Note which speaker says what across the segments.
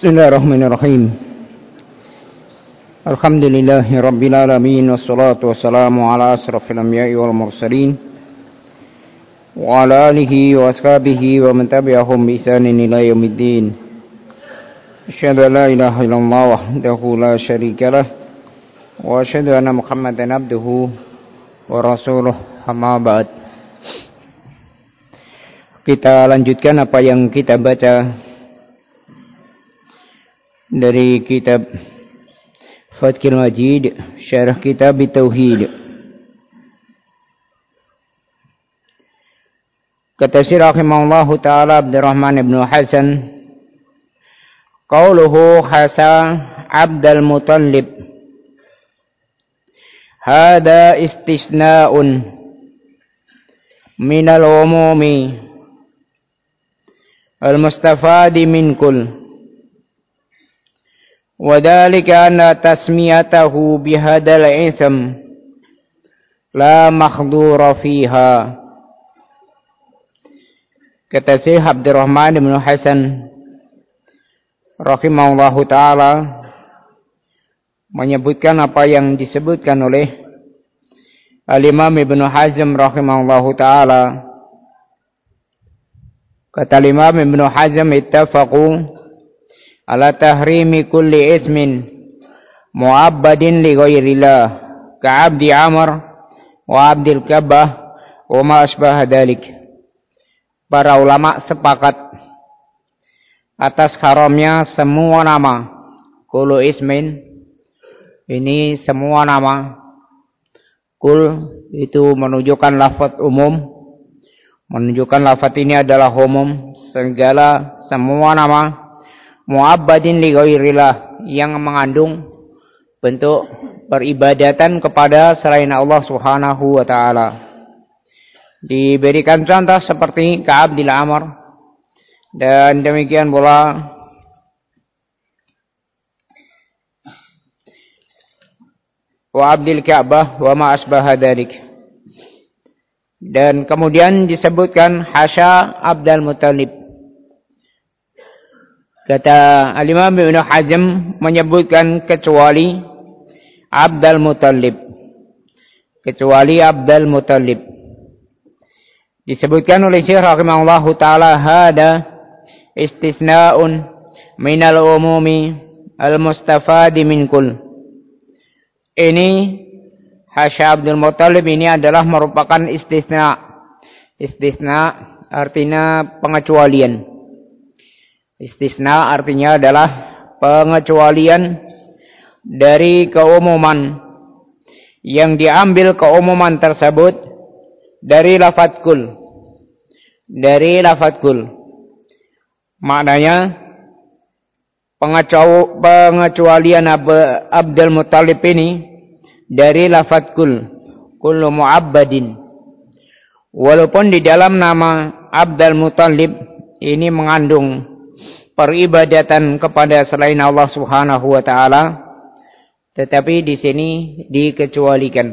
Speaker 1: Bismillahirrahmanirrahim. Alhamdulillahi rabbil alamin, wassalatu wassalamu ala asrafil anbiya'i wal mursalin wa ala alihi wa ashabihi wa man tabi'ahum bi ihsanin ila yaumiddin. Asyhadu an la ilaha illallah wahdahu la syarika lah wa asyhadu anna Muhammadan abduhu wa rasuluh, amma ba'd. Kita lanjutkan apa yang kita baca dari kitab Fathul Majid, syarah kitab Tauhid. Kata Syekh rahimahullahu taala Abdurrahman ibn Hasan, qauluhu Hasan Abdul Muttalib, hada istisna'un minal umumi al-mustafadi min kull. وذلك أن تسميته بهذا الاسم لا مخدور فيها. Kata Syekh Abdurrahman bin Hasan rahimahullahu taala menyebutkan apa yang disebutkan oleh Al-Imam Ibnu Hazm rahimahullahu taala. Kata Imam Ibnu Hazm, ittafaqu ala tahrimi kulli ismin mu'abbadin li ghairillah ka'abdi Amr wa abdil Kabbah wa ma asbah dhalik. Para ulama sepakat atas haramnya semua nama. Kullu ismin, ini semua nama. Kul itu menunjukkan lafaz umum, menunjukkan lafaz ini adalah umum, segala semua nama mu'abbadin li ghairillah, yang mengandung bentuk peribadatan kepada selain Allah Subhanahu wa taala. Diberikan contoh seperti ka'abdil Amr, dan demikian pula wa abdil Ka'bah wa ma asbaha dzalik. Dan kemudian disebutkan hasya Abdul Muttalib. Kata Al-Imam Ibnu Hazm menyebutkan kecuali Abdul Muttalib. Kecuali Abdul Muttalib. Disebutkan oleh Syekh rahimahullahu taala, hada istisna'un minal umumi al-mustafadi min kull. Ini hasya Abdul Muttalib ini adalah merupakan istisna. Istisna artinya pengecualian. Istisna artinya adalah pengecualian dari keumuman, yang diambil keumuman tersebut dari lafaz kul. Dari lafaz kul. Maknanya pengecualian Abdul Muttalib ini dari lafaz kul. Kullu mu'abbadin. Walaupun di dalam nama Abdul Muttalib ini mengandung peribadatan kepada selain Allah Subhanahu wa taala, tetapi di sini dikecualikan.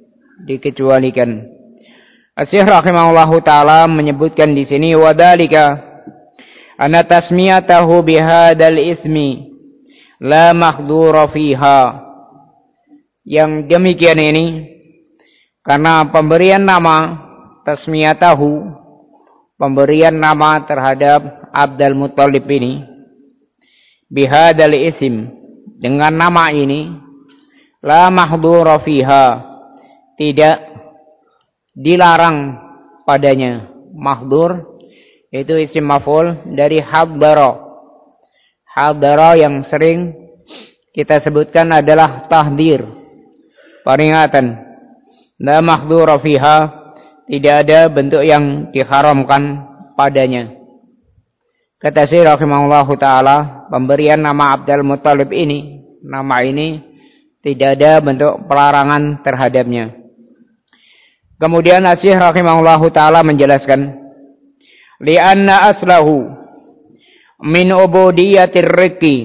Speaker 1: Asy-Syaikh rahimahullahu taala menyebutkan di sini, wadzalika anna tasmiyatahu bihadzal ismi la mahdura fiha. Yang demikian ini karena pemberian nama tasmiyatahu, pemberian nama terhadap Abdul Muttalib ini bihadzal isim, dengan nama ini, la mahdura fiha, tidak dilarang padanya. Mahdur itu isim maf'ul dari hadara. Hadara yang sering kita sebutkan adalah tahdir, peringatan. La mahdura fiha, tidak ada bentuk yang diharamkan padanya. Kata Syekh rahimahullahu taala, pemberian nama Abdul Muttalib ini, nama ini tidak ada bentuk pelarangan terhadapnya. Kemudian Syekh rahimahullahu taala menjelaskan, li'anna aslahu min ubudiyatir riqi,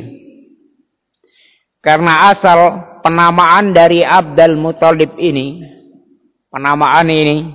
Speaker 1: karena asal penamaan dari Abdul Muttalib ini, penamaan ini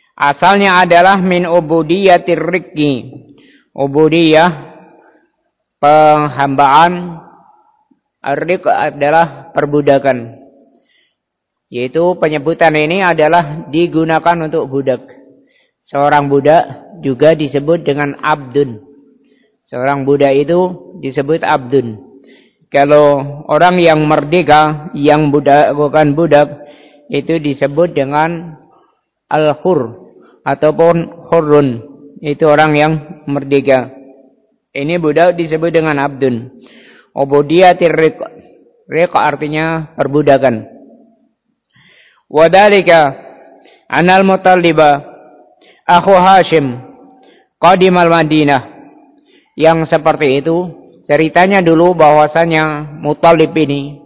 Speaker 1: asalnya adalah min ubudiyatir riqi. Ubudiyah penghambaan. Ar-riq adalah perbudakan, yaitu penyebutan ini adalah digunakan untuk budak. Seorang budak juga disebut dengan abdun. Seorang budak itu disebut abdun. Kalau orang yang merdeka, yang budak bukan budak, itu disebut dengan al-hur ataupun hurrun. Itu orang yang merdeka. Ini budak disebut dengan abdun. Ubudiyatir riq. Riq artinya perbudakan. Wadhalika anal Mutalliba akhu Hashim qadimal Madinah. Yang seperti itu ceritanya dulu bahwasanya Muttalib ini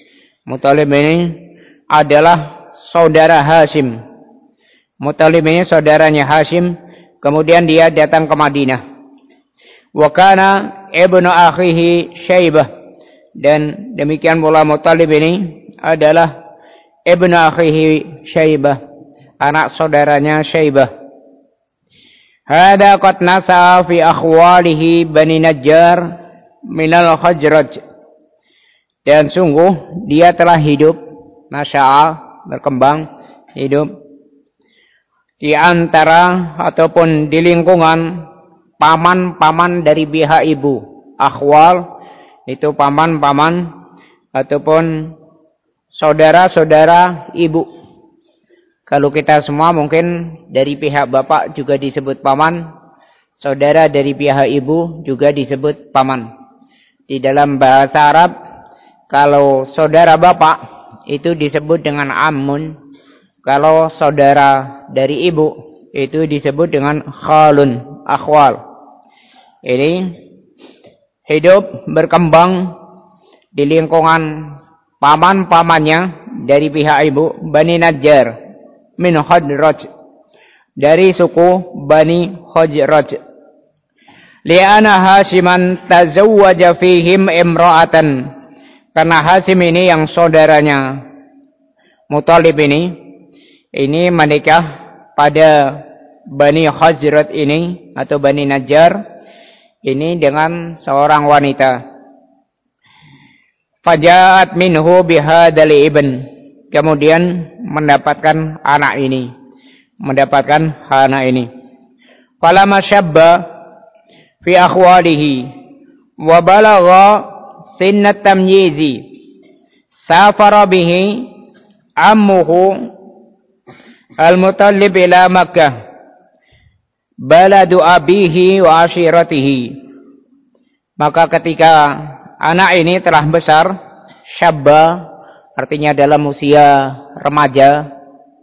Speaker 1: adalah saudara Hashim. Muttalib ini saudaranya Hashim, kemudian dia datang ke Madinah. Wa kana ibnu akhihi Syaibah, dan demikian pula Muttalib ini adalah ibnu akhihi Syaibah, anak saudaranya Syaibah. Hada qad nasa fi akhwalihi Bani Najjar minal Khazraj, dan sungguh dia telah hidup, nasya'a, berkembang, hidup di antara ataupun di lingkungan paman-paman dari pihak ibu. Akhwal itu paman-paman ataupun saudara-saudara ibu. Kalau kita semua mungkin dari pihak bapak juga disebut paman, saudara dari pihak ibu juga disebut paman. Di dalam bahasa Arab, kalau saudara bapak itu disebut dengan ammun, kalau saudara dari ibu itu disebut dengan khalun, akhwal. Ini hidup berkembang di lingkungan paman-pamannya dari pihak ibu, Bani Najjar min Khazraj, dari suku Bani Khazraj. Li'ana Hashiman tazawwaja fihim imra'atan, karena Hashim ini yang saudaranya Muttalib ini menikah pada Bani Khazraj ini atau Bani Najjar ini dengan seorang wanita. Faja'at minhu bihadal ibn, kemudian mendapatkan anak ini. Falamma syabba fi akhwalihi wa balagha sinnat tamyizi safara bihi ammuhu al-Muttalib ila Makkah baladu abihi wa ashiratihi. Maka ketika anak ini telah besar, syabba artinya dalam usia remaja,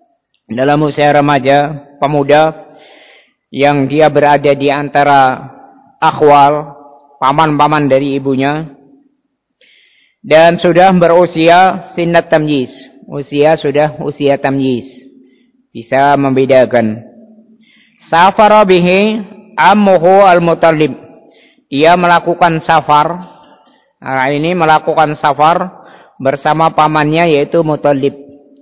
Speaker 1: pemuda, yang dia berada di antara akhwal, paman-paman dari ibunya, dan sudah berusia sinnat tamyiz, usia tamyiz, bisa membedakan. Safara bihi ammuhu al-Muttalib, ia melakukan safar. Nah, ini melakukan safar bersama pamannya yaitu Muttalib.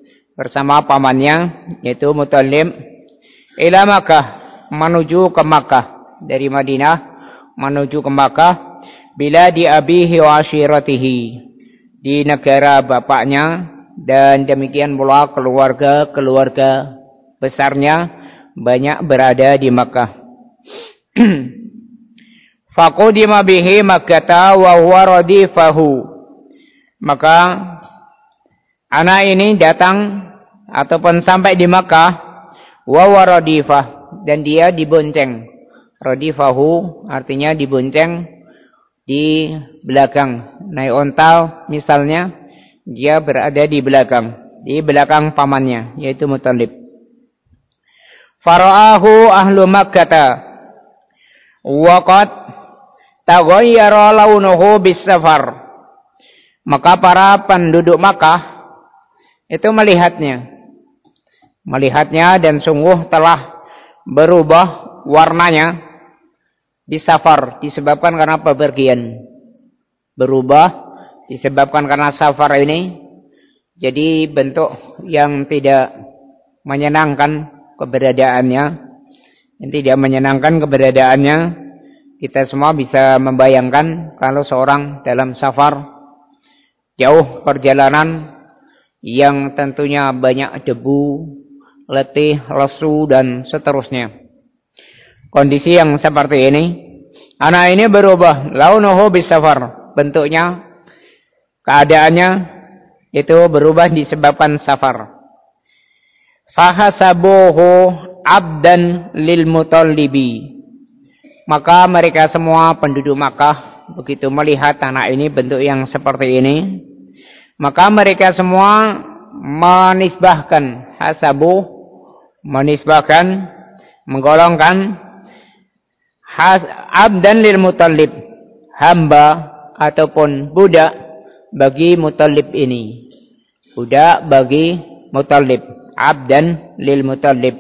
Speaker 1: Ila Makkah, menuju ke Makkah, dari Madinah menuju ke Makkah, bila di abihi wa ashiratihi, di negara bapaknya, dan demikian pula keluarga besarnya banyak berada di Makkah. Faqudima bihi Makkah wa huwa radifahu, maka anak ini datang ataupun sampai di Makkah, wa huwa radifah, dan dia dibonceng. Radifahu artinya dibonceng di belakang. Naik onta misalnya, dia berada di belakang pamannya yaitu Muttalib. Fara'ahu ahlu Makkah wa qad taghayyara launuhu bis-safar, maka para penduduk Makkah itu melihatnya dan sungguh telah berubah warnanya bis-safar, disebabkan karena bepergian. Berubah disebabkan karena safar ini, jadi bentuk yang tidak menyenangkan keberadaannya, Kita semua bisa membayangkan kalau seorang dalam safar jauh perjalanan yang tentunya banyak debu, letih, lesu dan seterusnya. Kondisi yang seperti ini, anak ini berubah launuhu bisafar, bentuknya, keadaannya itu berubah disebabkan safar. Fahasabuhu abdan lil mutallibi. Maka mereka semua penduduk Makkah begitu melihat anak ini bentuk yang seperti ini, maka mereka semua menisbahkan menggolongkan abdan lil mutallib, hamba ataupun budak bagi mutallib ini. Budak bagi mutallib, abdan lil mutallib.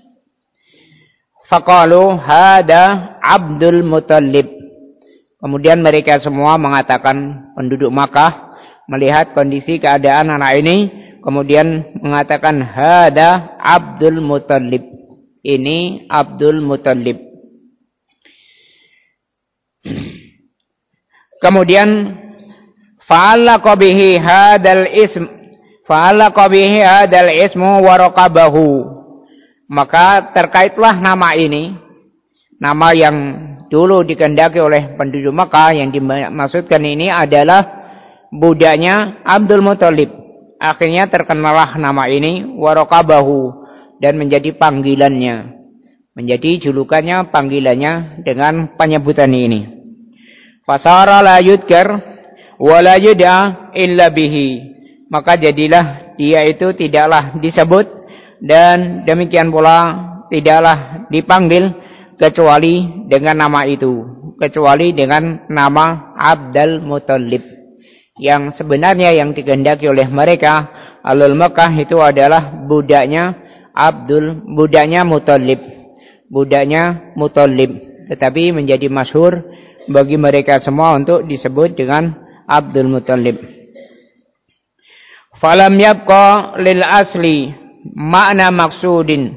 Speaker 1: Faqalu hada Abdul Muttalib. Kemudian mereka semua mengatakan, penduduk Makkah melihat kondisi keadaan anak ini, kemudian mengatakan hada Abdul Muttalib. Ini Abdul Muttalib. Kemudian fa'allaqa bihi hadal ismu wa raqabahu. Maka terkaitlah nama ini, nama yang dulu dikehendaki oleh penduduk Makkah, yang dimaksudkan ini adalah budaknya Abdul Muttalib. Akhirnya terkenalah nama ini waraqabahu, dan menjadi panggilannya, menjadi julukannya, panggilannya dengan penyebutan ini. Fasara la yudkar wa la yud'a illa bihi. Maka jadilah dia itu tidaklah disebut dan demikian pula tidaklah dipanggil kecuali dengan nama itu, kecuali dengan nama Abdul Muttalib. Yang sebenarnya yang dikehendaki oleh mereka Ahlul Makkah itu adalah budaknya Muttalib, tetapi menjadi masyhur bagi mereka semua untuk disebut dengan Abdul Muttalib. Falam yabqa lil asli makna maksudin,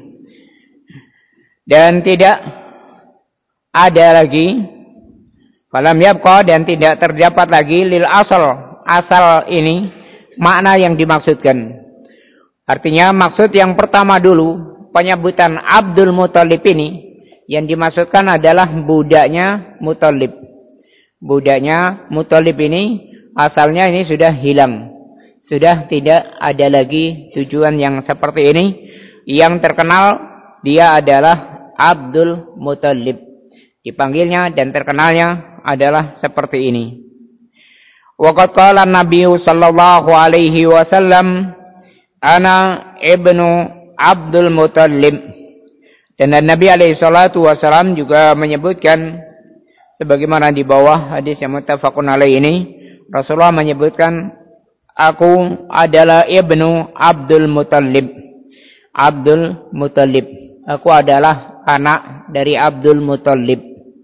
Speaker 1: dan tidak ada lagi, falam yabqa, dan tidak terdapat lagi lil asal ini makna yang dimaksudkan. Artinya maksud yang pertama dulu, penyebutan Abdul Muttalib ini, yang dimaksudkan adalah budaknya Muttalib. Budaknya Muttalib ini asalnya ini sudah hilang. Sudah tidak ada lagi tujuan yang seperti ini. Yang terkenal dia adalah Abdul Muttalib. Dipanggilnya dan terkenalnya adalah seperti ini. Waqad qala Nabi sallallahu alaihi wasallam, ana ibnu Abdul Muttalib. Dan Nabi alaihi salatu wasallam juga menyebutkan, sebagaimana di bawah hadis yang muttafaqun alaih ini, Rasulullah menyebutkan, aku adalah ibnu Abdul Muttalib. Abdul Muttalib. Aku adalah anak dari Abdul Muttalib.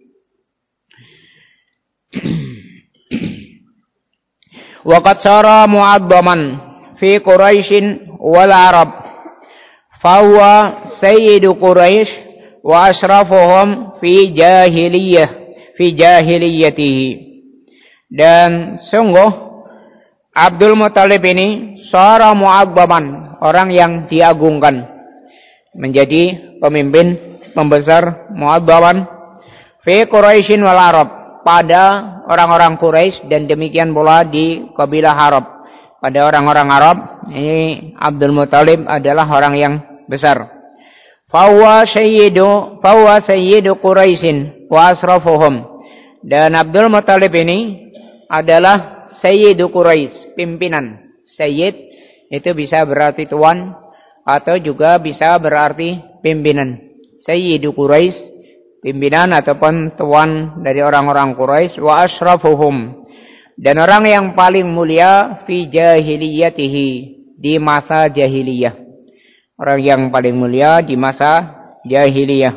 Speaker 1: Waqad sara mu'addaman fi Quraisyin wal Arab. Fahuwa sayyidu Quraisy wa asrafuhum fi jahiliyatihi. Dan sungguh Abdul Muttalib ini seorang mu'adzaman, orang yang diagungkan, menjadi pemimpin pembesar mu'adzaman fi Quraisyin wal Arab, pada orang-orang Quraisy dan demikian pula di kabilah Arab. Pada orang-orang Arab ini Abdul Muttalib adalah orang yang besar. Fahuwa sayyidu Quraisyin wa asrafuhum. Dan Abdul Muttalib ini adalah Sayyidu Quraisy, pimpinan. Sayyid itu bisa berarti tuan atau juga bisa berarti pimpinan. Sayyidu Quraisy, pimpinan ataupun tuan dari orang-orang Quraisy, wa asrafuhum, dan orang yang paling mulia fi jahiliyatihi, di masa jahiliyah. Orang yang paling mulia di masa jahiliyah.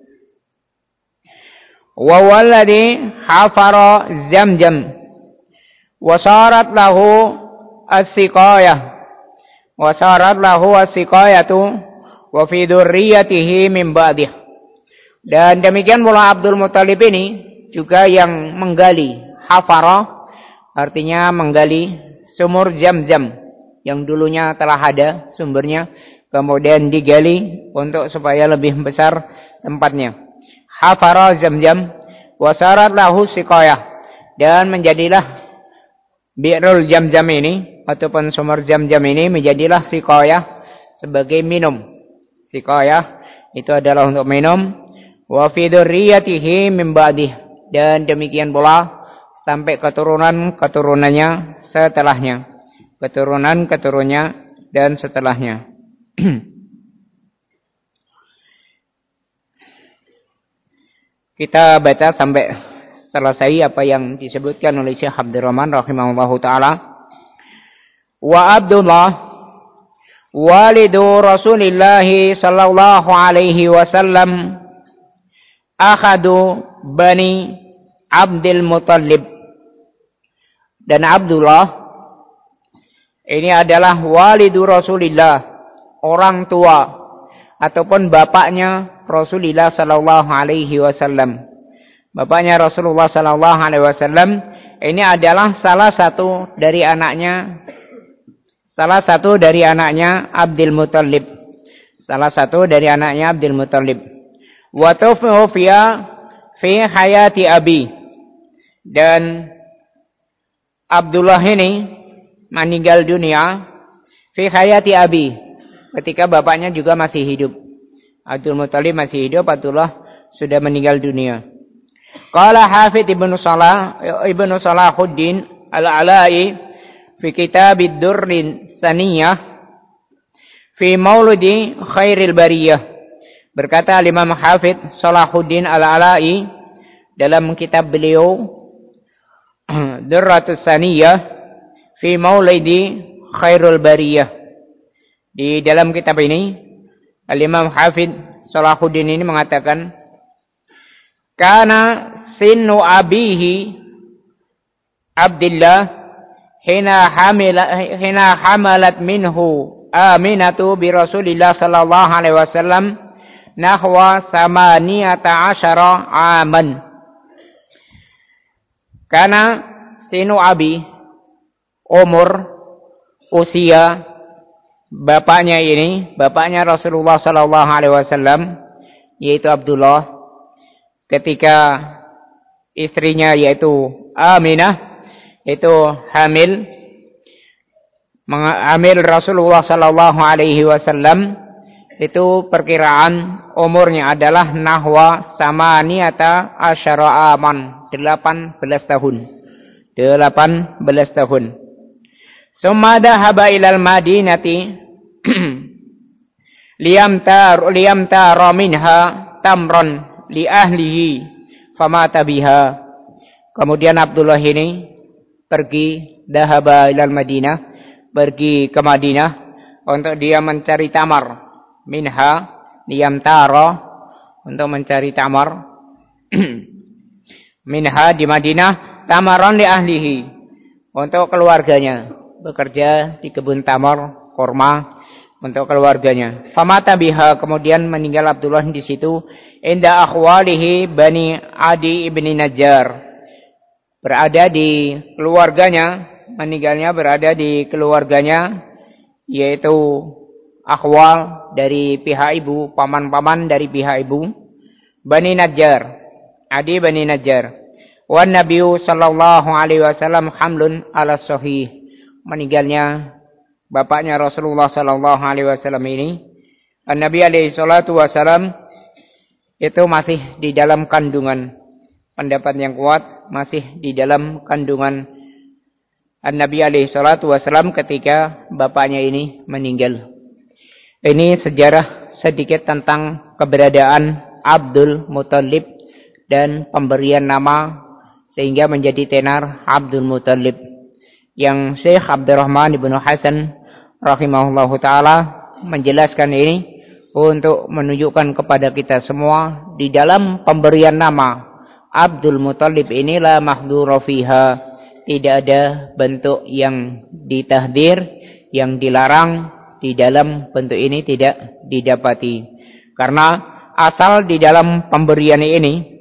Speaker 1: Wa walladhi hafara Zamzam wasarat lahu as-siqayatu wa fi dzurriyyatihi min ba'dih. Dan demikian pula Abdul Muttalib ini juga yang menggali. Hafara artinya menggali sumur Zam-Zam yang dulunya telah ada sumbernya, kemudian digali untuk supaya lebih besar tempatnya. Hafara Zam-Zam wasarat lahu siqayah, dan menjadilah bi'rul Zam-Zam ini ataupun sumur Zam-Zam ini menjadilah siqayah sebagai minum. Siqayah itu adalah untuk minum. Wa fi dzurriyyatihi min ba'dih, dan demikian pula sampai keturunan-keturunannya setelahnya. Keturunan-keturunannya dan setelahnya. Kita baca sampai selesai apa yang disebutkan oleh Syekh Abdurrahman rahimahullahu taala. Wa Abdullah walidu Rasulillah sallallahu alaihi wasallam akhadu bani Abdul Muttalib. Dan Abdullah ini adalah walidu Rasulillah, orang tua ataupun bapaknya Rasulullah sallallahu alaihi wasallam. Bapaknya Rasulullah sallallahu alaihi wasallam ini adalah salah satu dari anaknya Abdul Muttalib. Salah satu dari anaknya Abdul Muttalib. Wa tuwfiya fi hayati abi, dan Abdullah ini meninggal dunia fi hayati abi, ketika bapaknya juga masih hidup. Abdul Muttalib masih hidup, Abdullah sudah meninggal dunia. Qala Hafidz Ibnu Salahuddin Al-Ala'i fi kitab ad-Durr Saniyah fi Maulidi Khairil Bariyah. Berkata Imam Hafidz Salahuddin Al-Ala'i dalam kitab beliau Durratus Saniyah fi Maulidi Khairul Bariyah. Di dalam kitab ini Al-Imam Hafidz Salahuddin ini mengatakan, kana sinnu abihi Abdullah hina hamalat minhu Aminatu bi Rasulillah sallallahu alaihi wasallam nahwa 18 aman. Karena sinu abi, umur, usia bapaknya ini, bapaknya Rasulullah sallallahu alaihi wasallam, yaitu Abdullah, ketika istrinya yaitu Aminah itu hamil Rasulullah sallallahu alaihi wasallam, itu perkiraan umurnya adalah nahwa samaniyata asyara aman, 18 tahun. 18 tahun. Summa dhahaba ilal Madinati liyamtara minha tamron li ahlihi famata biha. Kemudian Abdullah ini pergi, dhahaba ilal Madinah, pergi ke Madinah untuk dia mencari tamar. Minha liyamtara, untuk mencari tamar. Minha di Madinah, tamaron li ahlihi, untuk keluarganya, bekerja di kebun tamar korma untuk keluarganya. Famata biha, kemudian meninggal Abdullah di situ. Inda akhwalihi bani Adi ibni Najjar, berada di keluarganya, meninggalnya berada di keluarganya, yaitu akhwal dari pihak ibu, paman-paman dari pihak ibu, Bani Najjar, Adi Bani Najjar. Wan Nabiyyu sallallahu alaihi wasallam hamlun ala sahih, meninggalnya bapaknya Rasulullah sallallahu alaihi wasallam ini, Nabi alaihi salatu wasallam itu masih di dalam kandungan. Pendapat yang kuat, masih di dalam kandungan Nabi alaihi salatu wasallam ketika bapaknya ini meninggal. Ini sejarah sedikit tentang keberadaan Abdul Muttalib dan pemberian nama sehingga menjadi tenar Abdul Muttalib, yang Syekh Abdurrahman ibnu Hasan rahimahullahu taala menjelaskan ini untuk menunjukkan kepada kita semua, di dalam pemberian nama Abdul Muttalib ini la mahdhura fiha, tidak ada bentuk yang ditahdir, yang dilarang di dalam bentuk ini tidak didapati. Karena asal di dalam pemberian ini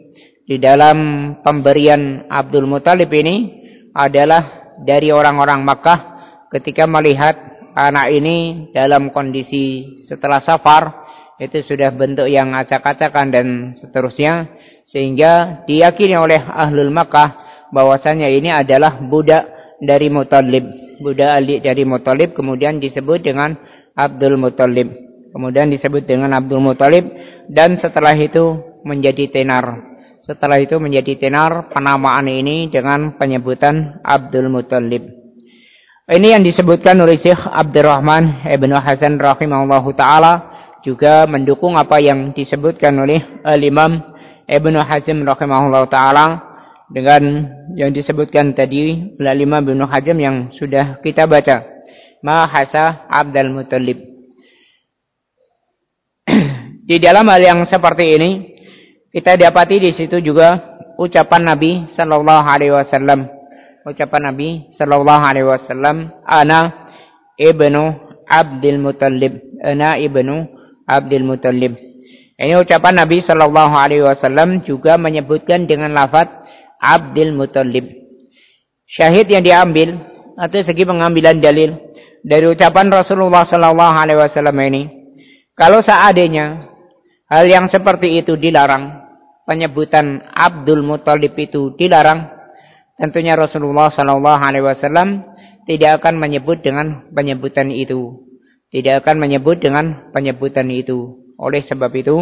Speaker 1: di dalam pemberian Abdul Muthalib ini adalah dari orang-orang Makkah ketika melihat anak ini dalam kondisi setelah safar itu sudah bentuk yang acak-acakan dan seterusnya, sehingga diyakini oleh ahlul Makkah bahwasanya ini adalah budak dari Muthalib, budak adik dari Muthalib, kemudian disebut dengan Abdul Muthalib. Kemudian disebut dengan Abdul Muthalib dan setelah itu menjadi tenar. Setelah itu menjadi tenar penamaan ini dengan penyebutan Abdul Muthalib. Ini yang disebutkan oleh Syekh Abdurrahman Ibnu Hasan rahimahullahu taala, juga mendukung apa yang disebutkan oleh Al-Imam Ibnu Hazm rahimahullahu taala dengan yang disebutkan tadi oleh Imam Ibnu Hazm yang sudah kita baca. Ma hasa Abdul Muthalib. Di dalam hal yang seperti ini kita dapati di situ juga ucapan Nabi sallallahu alaihi wasallam. Ucapan Nabi sallallahu alaihi wasallam, ana ibnu Abdul Muthalib. Ana ibnu Abdul Muthalib. Ini ucapan Nabi sallallahu alaihi wasallam juga menyebutkan dengan lafaz Abdul Muthalib. Syahid yang diambil atau segi pengambilan dalil dari ucapan Rasulullah sallallahu alaihi wasallam ini, kalau seandainya hal yang seperti itu dilarang, penyebutan Abdul Muthalib itu dilarang, tentunya Rasulullah sallallahu alaihi wasallam tidak akan menyebut dengan penyebutan itu. Tidak akan menyebut dengan penyebutan itu. Oleh sebab itu,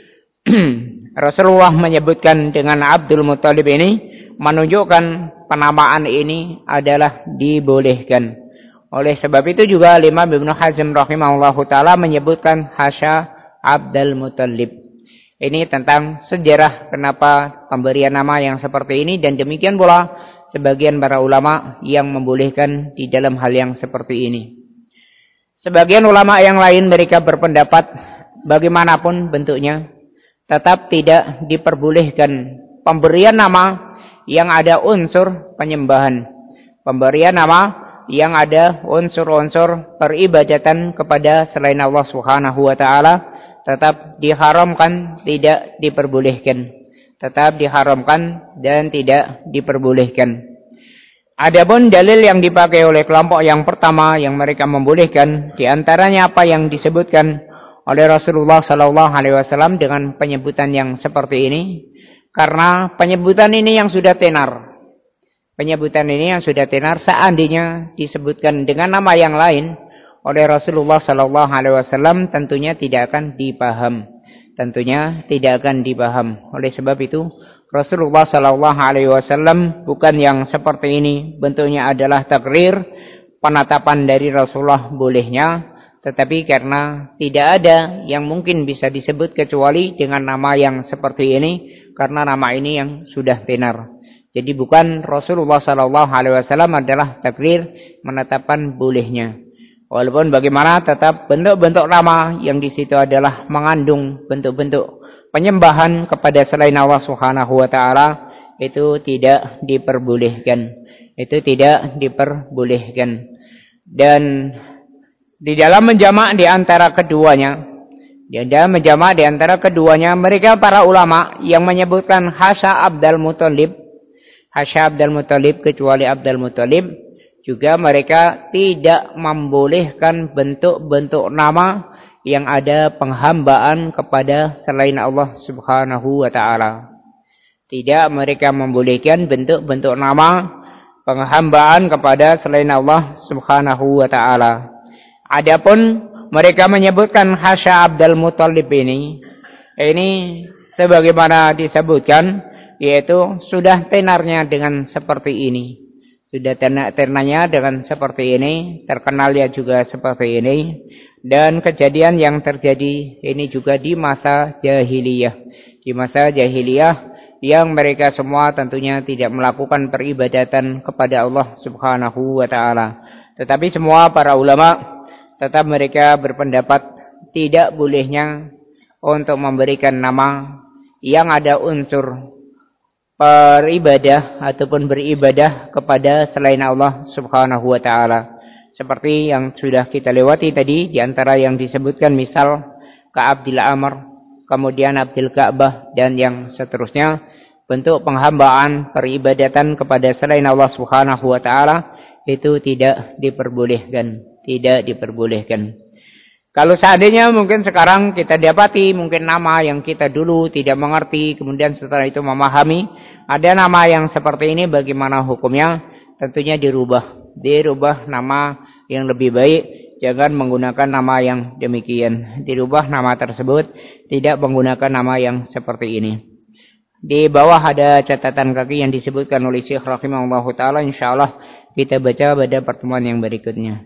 Speaker 1: Rasulullah menyebutkan dengan Abdul Muthalib ini menunjukkan penamaan ini adalah dibolehkan. Oleh sebab itu juga Imam Ibnu Hazm rahimahullahu taala menyebutkan hasya Abdul Muthalib. Ini tentang sejarah kenapa pemberian nama yang seperti ini, dan demikian pula sebagian para ulama yang membolehkan di dalam hal yang seperti ini. Sebagian ulama yang lain mereka berpendapat bagaimanapun bentuknya tetap tidak diperbolehkan pemberian nama yang ada unsur penyembahan. Pemberian nama yang ada unsur-unsur peribadatan kepada selain Allah Subhanahu wa taala tetap diharamkan, tidak diperbolehkan. Tetap diharamkan dan tidak diperbolehkan. Adapun dalil yang dipakai oleh kelompok yang pertama yang mereka membolehkan, di antaranya apa yang disebutkan oleh Rasulullah sallallahu alaihi wasallam dengan penyebutan yang seperti ini, karena penyebutan ini yang sudah tenar. Penyebutan ini yang sudah tenar seandainya disebutkan dengan nama yang lain oleh Rasulullah sallallahu alaihi wasallam tentunya tidak akan dipaham. Tentunya tidak akan dipaham. Oleh sebab itu Rasulullah sallallahu alaihi wasallam bukan yang seperti ini, bentuknya adalah takrir, penetapan dari Rasulullah bolehnya, tetapi karena tidak ada yang mungkin bisa disebut kecuali dengan nama yang seperti ini, karena nama ini yang sudah tenar. Jadi bukan Rasulullah sallallahu alaihi wasallam adalah takrir, menetapkan bolehnya. Walaupun bagaimana tetap bentuk-bentuk nama yang di situ adalah mengandung bentuk-bentuk penyembahan kepada selain Allah Subhanahu wa taala, itu tidak diperbolehkan. Itu tidak diperbolehkan. Dan di dalam menjamak di antara keduanya, mereka para ulama yang menyebutkan hasya Abdul Muthalib, kecuali Abdul Muthalib, juga mereka tidak membolehkan bentuk-bentuk nama yang ada penghambaan kepada selain Allah Subhanahu wa taala. Tidak mereka membolehkan bentuk-bentuk nama penghambaan kepada selain Allah Subhanahu wa taala. Adapun mereka menyebutkan hasya Abdul Muthalib ini sebagaimana disebutkan, yaitu sudah tenarnya dengan seperti ini. Sudah ternanya dengan seperti ini, terkenalnya juga seperti ini, dan kejadian yang terjadi ini juga di masa jahiliyah. Di masa jahiliyah yang mereka semua tentunya tidak melakukan peribadatan kepada Allah Subhanahu wa taala. Tetapi semua para ulama tetap mereka berpendapat tidak bolehnya untuk memberikan nama yang ada unsur beribadah ataupun beribadah kepada selain Allah Subhanahu wa taala. Seperti yang sudah kita lewati tadi, di antara yang disebutkan misal Ka'ab bin Amr, kemudian Abdul Ka'bah dan yang seterusnya, bentuk penghambaan, peribadatan kepada selain Allah Subhanahu wa taala itu tidak diperbolehkan, tidak diperbolehkan. Kalau seandainya mungkin sekarang kita dapati mungkin nama yang kita dulu tidak mengerti, kemudian setelah itu memahami, ada nama yang seperti ini bagaimana hukumnya? Tentunya dirubah nama yang lebih baik, jangan menggunakan nama yang demikian. Dirubah nama tersebut, tidak menggunakan nama yang seperti ini. Di bawah ada catatan kaki yang disebutkan oleh Syekh rahimahullahu taala, insyaallah kita baca pada pertemuan yang berikutnya.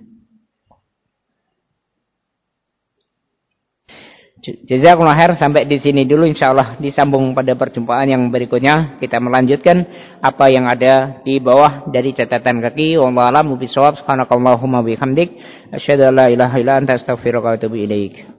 Speaker 1: Jazakumullah khair, sampai di sini dulu, insyaallah disambung pada perjumpaan yang berikutnya kita melanjutkan apa yang ada di bawah dari catatan kaki. Wallahu a'lam bishawab. Subhanakallahumma bihamdik asyhadu an la ilaha illa anta astaghfiruka wa atubu ilaik.